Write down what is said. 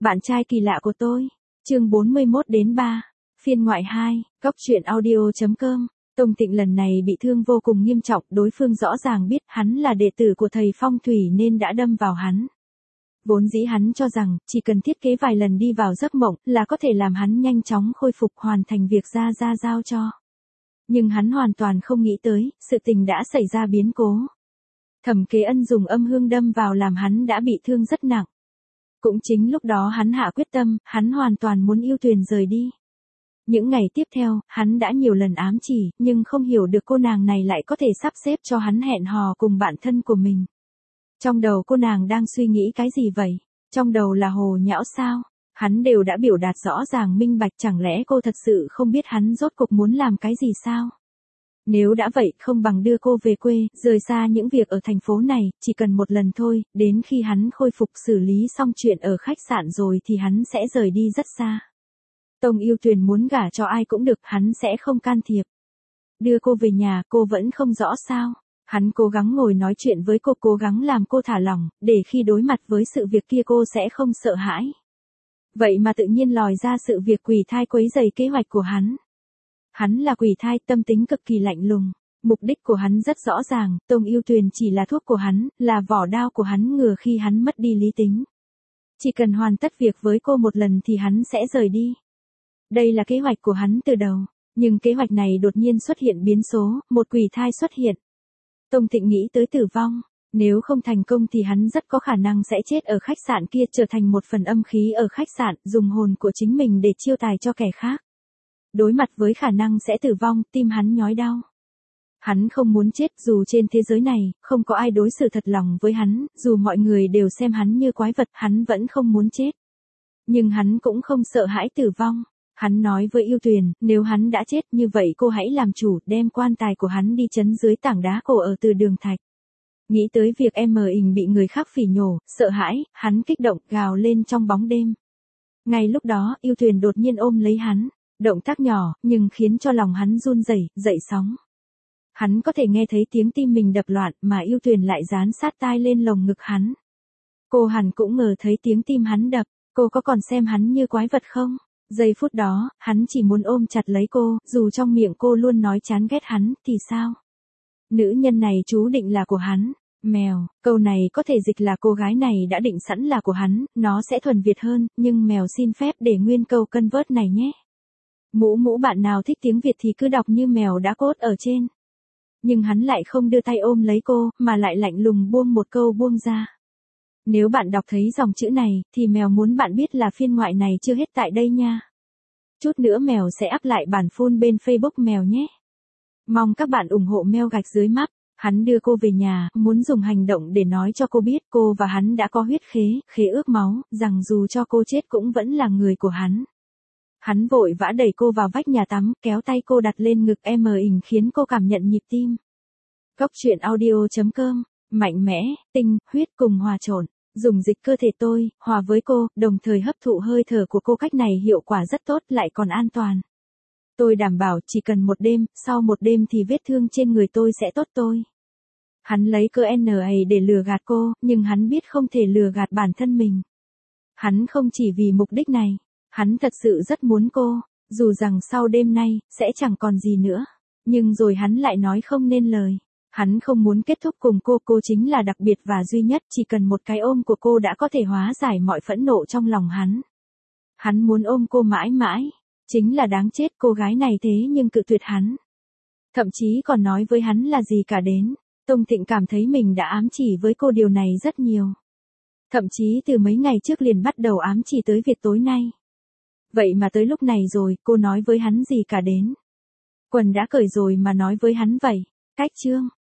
Bạn trai kỳ lạ của tôi. Chương 41-3. Phiên ngoại 2. Góc truyện audio.com. Tông Tịnh lần này bị thương vô cùng nghiêm trọng, đối phương rõ ràng biết hắn là đệ tử của thầy phong thủy nên đã đâm vào hắn. Vốn dĩ hắn cho rằng, chỉ cần thiết kế vài lần đi vào giấc mộng là có thể làm hắn nhanh chóng khôi phục hoàn thành việc ra giao cho. Nhưng hắn hoàn toàn không nghĩ tới, sự tình đã xảy ra biến cố. Thẩm Kế Ân dùng âm hương đâm vào làm hắn đã bị thương rất nặng. Cũng chính lúc đó hắn hạ quyết tâm, hắn hoàn toàn muốn yêu Tuyền rời đi. Những ngày tiếp theo, hắn đã nhiều lần ám chỉ, nhưng không hiểu được cô nàng này lại có thể sắp xếp cho hắn hẹn hò cùng bạn thân của mình. Trong đầu cô nàng đang suy nghĩ cái gì vậy? Trong đầu là hồ nhão sao? Hắn đều đã biểu đạt rõ ràng minh bạch, chẳng lẽ cô thật sự không biết hắn rốt cuộc muốn làm cái gì sao? Nếu đã vậy, không bằng đưa cô về quê, rời xa những việc ở thành phố này, chỉ cần một lần thôi, đến khi hắn khôi phục xử lý xong chuyện ở khách sạn rồi thì hắn sẽ rời đi rất xa. Tông Yêu Tuyền muốn gả cho ai cũng được, hắn sẽ không can thiệp. Đưa cô về nhà, cô vẫn không rõ sao? Hắn cố gắng ngồi nói chuyện với cô, cố gắng làm cô thả lỏng, để khi đối mặt với sự việc kia cô sẽ không sợ hãi. Vậy mà tự nhiên lòi ra sự việc quỷ thai quấy rầy kế hoạch của hắn. Hắn là quỷ thai, tâm tính cực kỳ lạnh lùng. Mục đích của hắn rất rõ ràng, Tông Yêu Tuyền chỉ là thuốc của hắn, là vỏ đao của hắn ngừa khi hắn mất đi lý tính. Chỉ cần hoàn tất việc với cô một lần thì hắn sẽ rời đi. Đây là kế hoạch của hắn từ đầu. Nhưng kế hoạch này đột nhiên xuất hiện biến số, một quỷ thai xuất hiện. Tông Tịnh nghĩ tới tử vong. Nếu không thành công thì hắn rất có khả năng sẽ chết ở khách sạn kia, trở thành một phần âm khí ở khách sạn, dùng hồn của chính mình để chiêu tài cho kẻ khác. Đối mặt với khả năng sẽ tử vong, tim hắn nhói đau. Hắn không muốn chết, dù trên thế giới này, không có ai đối xử thật lòng với hắn, dù mọi người đều xem hắn như quái vật, hắn vẫn không muốn chết. Nhưng hắn cũng không sợ hãi tử vong. Hắn nói với Yêu Tuyền, nếu hắn đã chết như vậy cô hãy làm chủ, đem quan tài của hắn đi trấn dưới tảng đá cổ ở từ đường thạch. Nghĩ tới việc em bị người khác phỉ nhổ, sợ hãi, hắn kích động, gào lên trong bóng đêm. Ngay lúc đó, Yêu Tuyền đột nhiên ôm lấy hắn. Động tác nhỏ, nhưng khiến cho lòng hắn run rẩy, dậy sóng. Hắn có thể nghe thấy tiếng tim mình đập loạn, mà Yêu Tuyền lại dán sát tai lên lồng ngực hắn. Cô hẳn cũng ngờ thấy tiếng tim hắn đập, cô có còn xem hắn như quái vật không? Giây phút đó, hắn chỉ muốn ôm chặt lấy cô, dù trong miệng cô luôn nói chán ghét hắn, thì sao? Nữ nhân này chú định là của hắn. Mèo, câu này có thể dịch là cô gái này đã định sẵn là của hắn, nó sẽ thuần Việt hơn, nhưng mèo xin phép để nguyên câu convert này nhé. Mũ bạn nào thích tiếng Việt thì cứ đọc như mèo đã cốt ở trên. Nhưng hắn lại không đưa tay ôm lấy cô, mà lại lạnh lùng buông một câu buông ra. Nếu bạn đọc thấy dòng chữ này, thì mèo muốn bạn biết là phiên ngoại này chưa hết tại đây nha. Chút nữa mèo sẽ up lại bản full bên Facebook mèo nhé. Mong các bạn ủng hộ mèo gạch dưới map. Hắn đưa cô về nhà, muốn dùng hành động để nói cho cô biết cô và hắn đã có huyết khế ước máu, rằng dù cho cô chết cũng vẫn là người của hắn. Hắn vội vã đẩy cô vào vách nhà tắm, kéo tay cô đặt lên ngực khiến cô cảm nhận nhịp tim. Góc truyện audio.com. Mạnh mẽ, tinh, huyết cùng hòa trộn. Dùng dịch cơ thể tôi, hòa với cô, đồng thời hấp thụ hơi thở của cô, cách này hiệu quả rất tốt, lại còn an toàn. Tôi đảm bảo chỉ cần một đêm, sau một đêm thì vết thương trên người tôi sẽ tốt tôi. Hắn lấy cơ NA để lừa gạt cô, nhưng hắn biết không thể lừa gạt bản thân mình. Hắn không chỉ vì mục đích này. Hắn thật sự rất muốn cô, dù rằng sau đêm nay, sẽ chẳng còn gì nữa. Nhưng rồi hắn lại nói không nên lời. Hắn không muốn kết thúc cùng cô chính là đặc biệt và duy nhất, chỉ cần một cái ôm của cô đã có thể hóa giải mọi phẫn nộ trong lòng hắn. Hắn muốn ôm cô mãi mãi, chính là đáng chết, cô gái này thế nhưng cự tuyệt hắn. Thậm chí còn nói với hắn là gì cả đến. Tông Tịnh cảm thấy mình đã ám chỉ với cô điều này rất nhiều. Thậm chí từ mấy ngày trước liền bắt đầu ám chỉ tới việc tối nay. Vậy mà tới lúc này rồi, cô nói với hắn gì cả đến. Quần đã cởi rồi mà nói với hắn vậy. Cách chương.